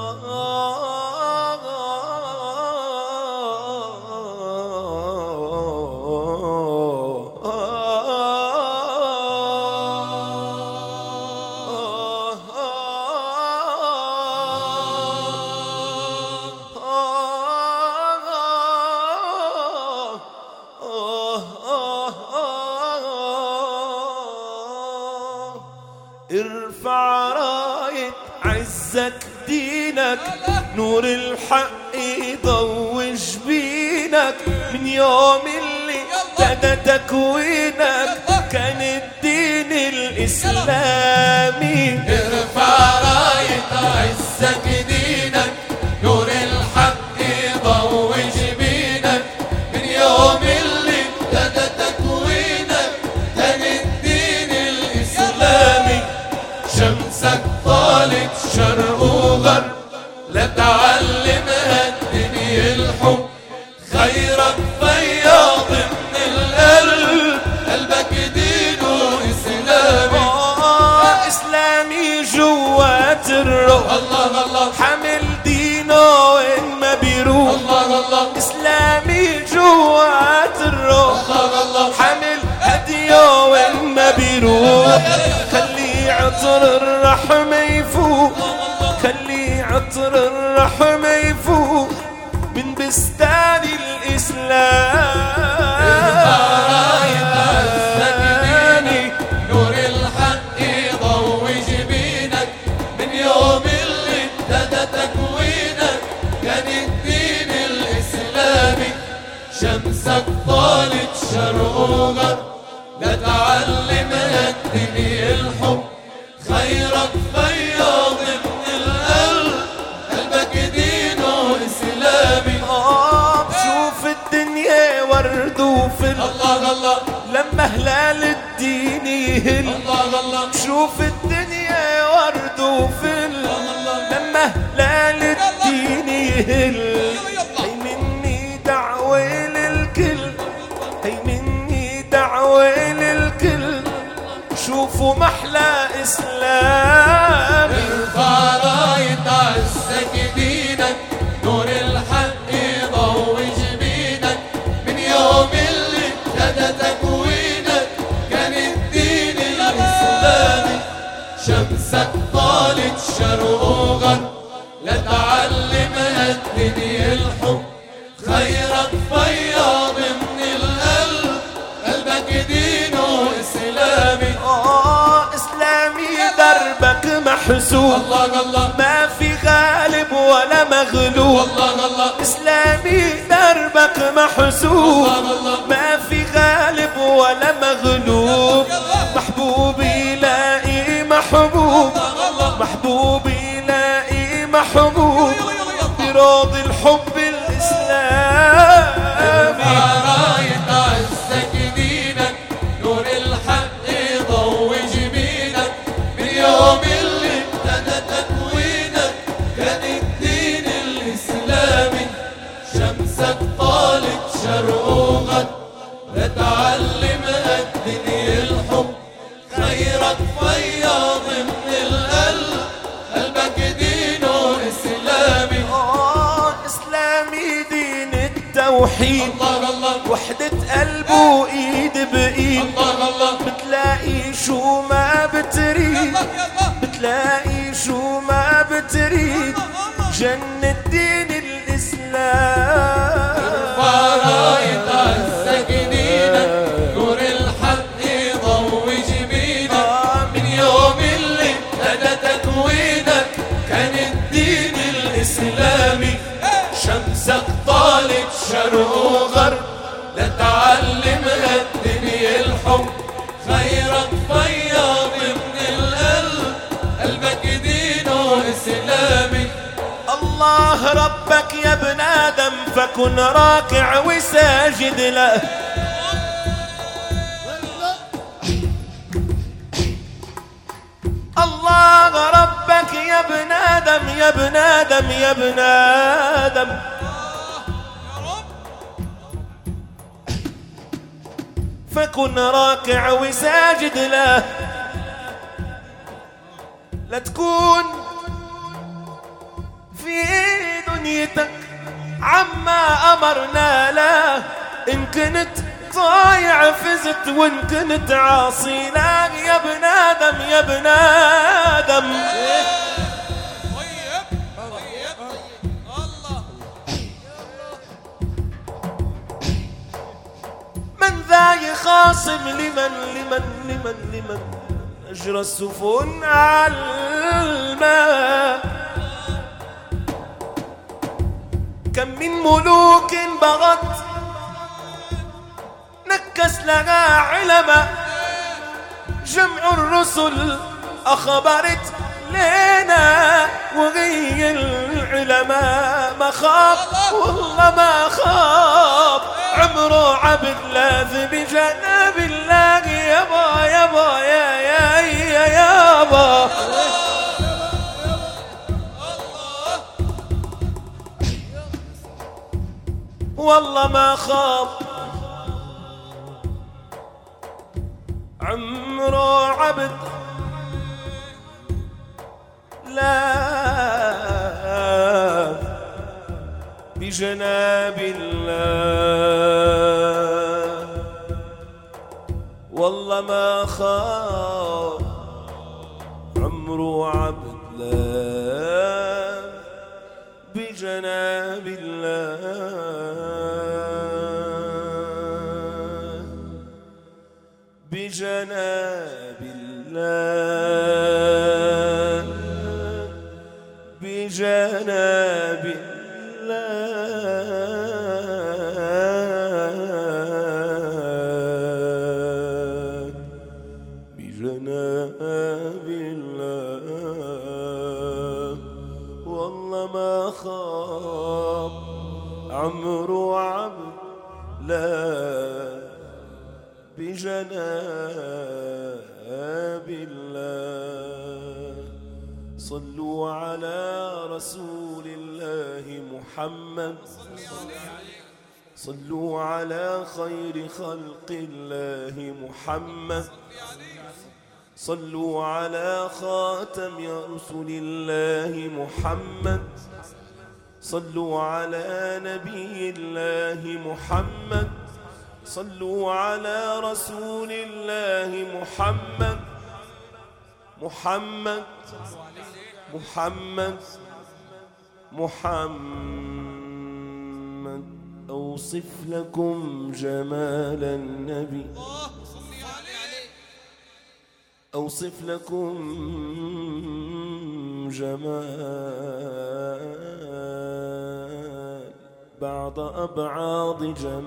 ارفع راية عزك دينك، نور الحق يضوي جبينك. من يوم اللي بدا تكوينك كان الدين الإسلامي. ارفع راية عزك دينك، نور الحق يضوي جبينك. من يوم اللي بدا تكوينك كان الدين الإسلامي. شمسك طالت شرق وغرب، لا تعلمها الدنيا الحب. خيرك فياض من القلب، قلبك دينه إسلامي. إسلامي جوات الروح، الله الله حامل دينه وين ما بيروح. الله الله إسلامي جوات الروح، الله الله حامل هديه وين ما بيروح. خلي عطر الرحمة يفوق، خلي عطر الرحمة يفوق من بستان الإسلام. راية عزك دينك، نور الحق يضوي جبينك. من يوم اللي ابتدى تكوينك كان الدين الإسلامي. شمسك طالت شرق وغرب، لا تعلمها الدنيا الحب. خيرك فياض من القلب، قلبك دينه إسلامي. بشوف الدنيا ورد وفل، الله الله لما هلال الدين يهل. الله الله بشوف الدنيا ورد وفل، لما هلال الدين يهل. هي مني دعوة للكل، هي مني دعوة للكل. شوفوا محلى إسلام. ارفع راية عزك دينك، نور الحق يضوي جبينك. من يوم اللي ابتدى تكوينك كان الدين الإسلامي. شمسك طالت شرق وغرب، لا تعلمها الدنيا الحب. خيرك فياض من القلب، قلبك دينه إسلامي. إسلامي دربك محسوب، الله الله ما في غالب ولا مغلوب. الله الله إسلامي دربك محسوب، ما في غالب ولا مغلوب. محبوبي لاقي محبوب، محبوبي لاقي محبوب بروض الحب الإسلامي. راية عزك دينك، نور الحق يضوي جبينك. من يوم اللي ابتدى تكوينك كان الدين الإسلامي. شمسك طالت شرق وغرب، لا تعلمها الدنيا الحب. خيرك فياض من القلب، قلبك دينه إسلامي. إسلامي دين التوحيد، الله الله وحدة قلب وإيد بإيد. الله الله بتلاقي شو ما بتريد، بتلاقي شو ما بتريد. جنة دين الإسلام. راية عزك دينك، نور الحق يضوي جبينك. من يوم اللي ابتدى تكوينك كان الدين الإسلامي. شمسك طالت شرق وغرب، لا تعلمها الدنيا الحب. خيرك فياض من القلب، قلبك دينه إسلامي. الله ربك يا ابن آدم، فكن راكع وساجد له. الله ربك يا ابن آدم، يا ابن آدم، يا ابن آدم. فكن راكع وساجد له. لا تكون دنيتك عما أمرنا له، إن كنت طايع فزت وإن كنت عاصي لا. يا ابن آدم يا ابن آدم من ذا يخاصم لمن أجرى السفن على الماء. كم من ملوك بغت نكس لها علما، جمع الرسل أخبرت لنا وغي العلماء. ما خاب والله ما خاب عمره عبد لاذ بجناب الله. يابا يابا يا يابا والله ما خاب عمره عبد لا بجناب الله. والله ما خاب عمره عبد لا بجناب الله. بجناب الله بجناب الله بجناب الله. والله ما خاب عمره عبد لا بجناب الله. صلوا على رسول الله محمد، صلوا على خير خلق الله محمد، صلوا على خاتم رسل الله محمد، صلوا على نبي الله محمد، صلوا على رسول الله محمد. محمد محمد محمد أوصف لكم جمال النبي، أوصف لكم جمال بعض أبعاض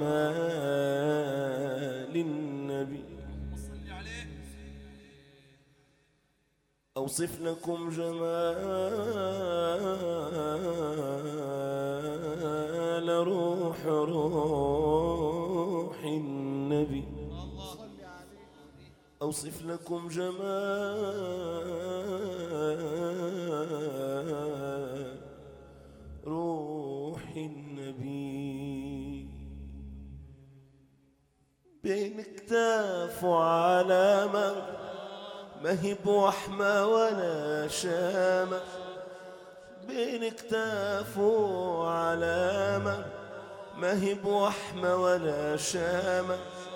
جمال النبي. أوصف لكم جمال روح النبي، أوصف لكم جمال روح النبي. بين كتاف وعلامة ما هي بوحمة ولا شامة، بين كتاف وعلامة ما هي بوحمة ولا شامة.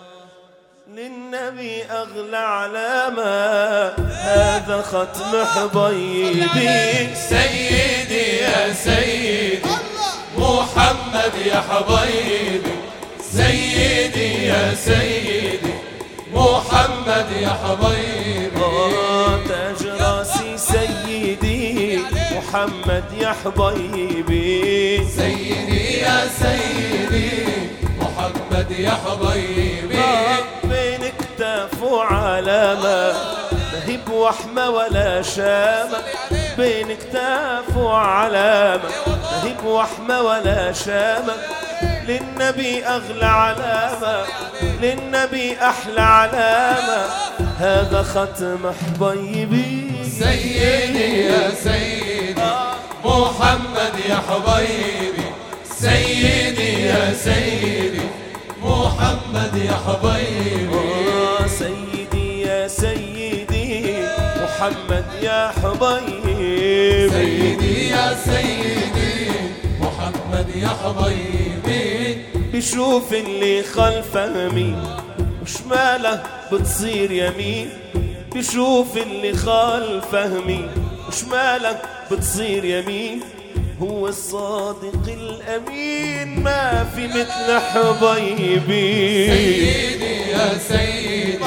للنبي أغلى علامة هذا ختم حبيبي. سيدي يا سيدي محمد يا حبيبي، سيدي يا سيدي محمد يا حبيبي. تاج راسي سيدي محمد يا حبيبي، سيدي يا سيدي محمد يا حبيبي. بين كتاف وعلامة ما هي بوحمة ولا شامة، بين كتاف وعلامة ما هي بوحمة ولا شامة. للنبي أغلى علامة، للنبي أحلى علامة هذا ختم حبيبي. سيدي يا سيدي محمد يا حبيبي، سيدي يا سيدي محمد يا حبيبي. سيدي يا سيدي محمد يا حبيبي، سيدي يا سيدي محمد يا حبيبي. بشوف اللي خلفه مين وشماله بتصير يمين، بشوف اللي خلفه مين وشماله بتصير يمين. هو الصادق الأمين ما في مثل حبيبي. سيدي يا سيدي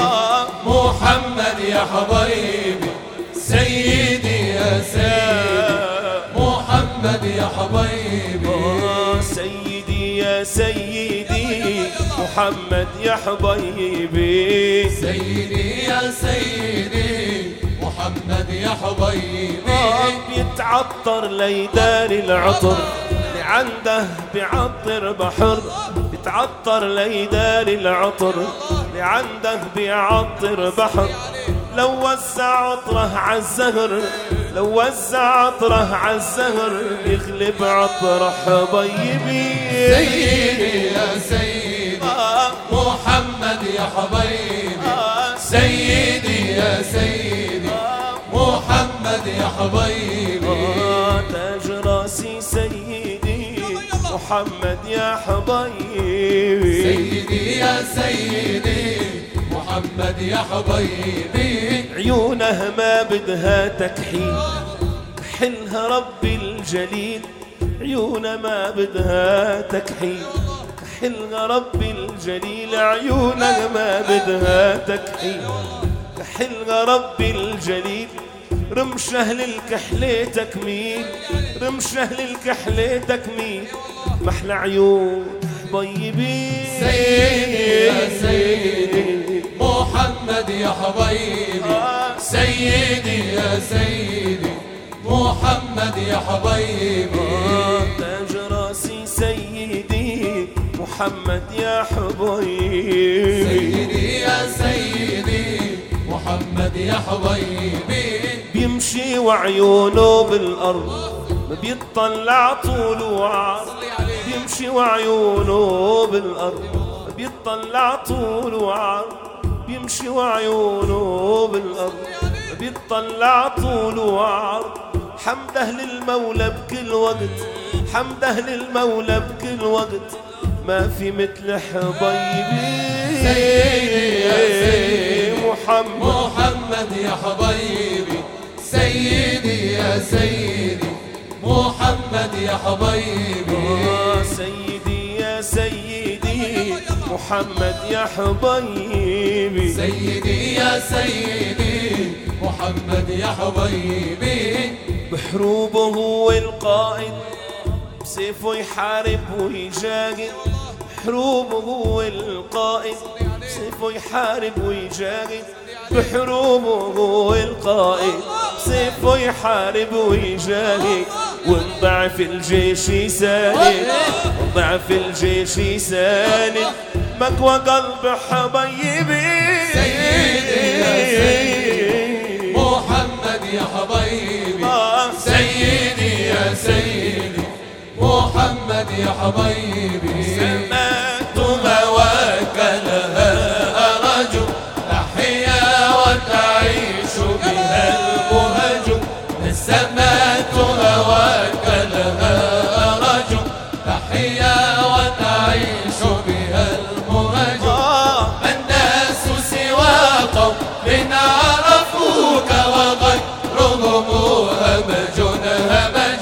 محمد يا حبيبي، سيدي يا سيدي محمد يا حبيبي. سيدي يا سيدي محمد يا حبيبي. سيدي يا سيدي محمد يا حبيبي. بيتعطر ليداري العطر اللي عنده بيعطر بحر، بيتعطر ليداري العطر اللي عنده بيعطر بحر. لو وزع عطره عالزهر، لو وزع عطره عالزهر يغلب عطر حبيبي. سيدي يا سيدي محمد يا حبيبي، سيدي يا سيدي محمد يا حبيبي. تاج راسي سيدي محمد يا حبيبي. سيدي يا سيدي محمد يا حبيبي. عيونه ما بدها تكحيل كحلها ربي الجليل، عيونه ما بدها تكحيل كحلها ربي الجليل. عيونه ما بدها تكحيل كحلها ربي الجليل. رمش أهل الكحلة تكميل، رمش أهل الكحلة تكميل. محلى عيون حبيبي. سيدي يا سيدي محمد يا حبيبي، سيدي يا سيدي محمد يا حبيبي. تاج راسي سيدي محمد يا حبيبي. سيدي يا سيدي محمد يا حبيبي. بيمشي وعيونه بالأرض ما بيطلع طول وعرض، بيمشي وعيونه بالأرض ما بيطلع طول وعرض، بيمشي وعيونه بالأرض ما بيطلع طول وعرض. حمده للمولى بكل وقت، حمده للمولى بكل وقت. ما في مثل حبيبي. سيدي يا سيدي محمد يا حبيبي، سيدي يا سيدي محمد يا حبيبي. سيدي يا سيدي محمد يا حبيبي. سيدي يا سيدي محمد يا حبيبي. بحروبه هو القائد بسيفه يحارب ويجاهد، بحروبه هو القائد بسيفه يحارب ويجاهد. بحروبه هو القائد بسيفه يحارب ويجاهد. وانضعف الجيش يساند، وانضعف الجيش يساند. مكوى قلب حبيبي. سيدي يا سيدي محمد يا حبيبي، سيدي يا سيدي محمد يا حبيبي. سمعت هواك لها أرجو تحيا وتعيش بها المهج. سمعت هواك لها أرجو تحيا وتعيش بها المهج. الناس سوى قوم عرفوك وغيرهم همج همج،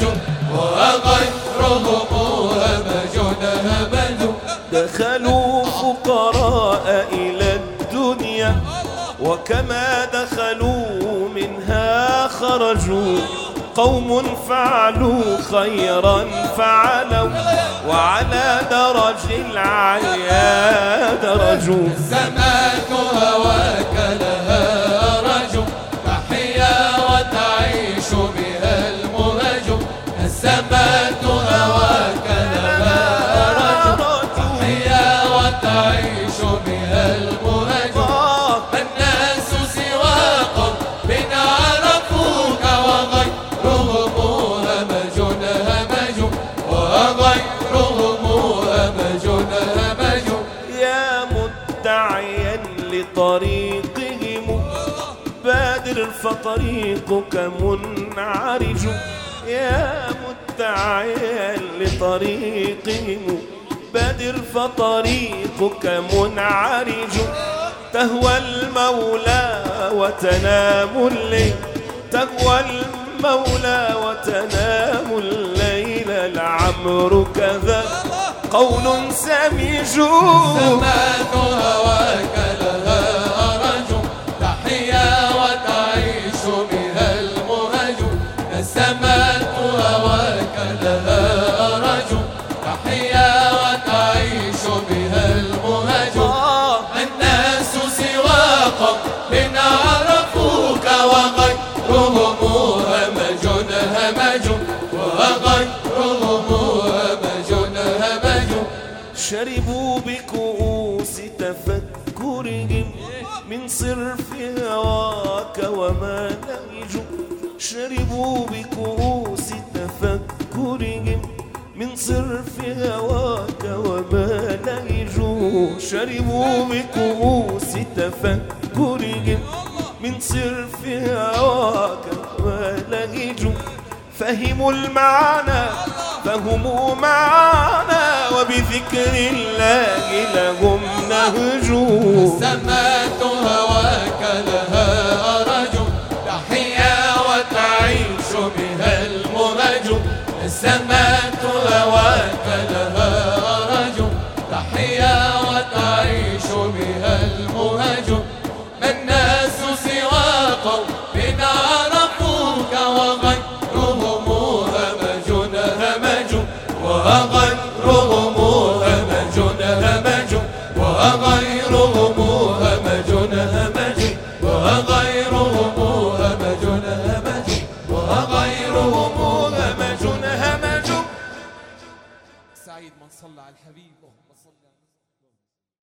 وغيرهم همج همج. دخلوا فقراء إلى الدنيا وكما دخلوا منها خرجوا. قوم فعلوا خيرا فعلوا وعلى درج العليا درجوا. سمعت هواك لها رجو تحيا وتعيش بها المهج. سمعت هواك لها رجو تحيا وتعيش بها المهج. الناس سوى قوم عرفوك وغيرهم همج همج، وغيرهم همج همج. يا مدعيا لطريقهم بادر فطريقك منعرج. يا مدعيا طريقهم بادر فطريقك منعرج. تهوى المولى وتنام الليل، تهوى المولى وتنام الليل، لعمرك ذا قول سميج. سمات هواك لها أرج، تحيا وتعيش بها المهج. سمات هواك لها أرج، تحيا وتعيش بها المهج. الناس سوى قوم عرفوك وغيرهم همج همج، وغيرهم همج همج. شربوا بكؤوس تفكرهم من صرف هواك وما لهجوا. شربوا بكؤوس تفكرهم من صرف هواك وما لهجوا. شربوا بكؤوس تفكرهم من صرف هواك وما لهجوا. فهموا المعنى فهموا معنا، وبذكر الله لهم نهجوا. سمات هواك لها أرج، تحيا وتعيش بها المهج. سمات هواك لها أرج، تحيا وتعيش بها المهج. ما الناس سوى قوم عرفوك وغيرهم همج همج، وغيرهم همج همج، وغيرهم همج همج، وغيرهم همج همج، وغيرهم همج همج. سعيد من صلى على الحبيب. اللهم صل